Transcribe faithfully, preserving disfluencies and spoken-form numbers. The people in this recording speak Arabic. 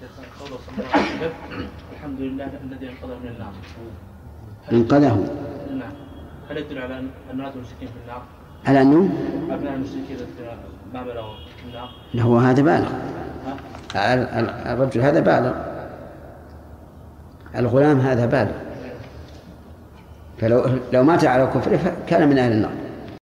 قوله صلى الله عليه وسلم الحمد لله الذي انقذه من النار. انقذه. نعم. هل يدل على أن أبناء المشركين في النار؟ على أنه أبناء المشركين ما بلغوا في النار؟ هو هذا بالغ. الرجل هذا بالغ، الغلام هذا بالغ، فلو لو مات على كفره كان من أهل النار.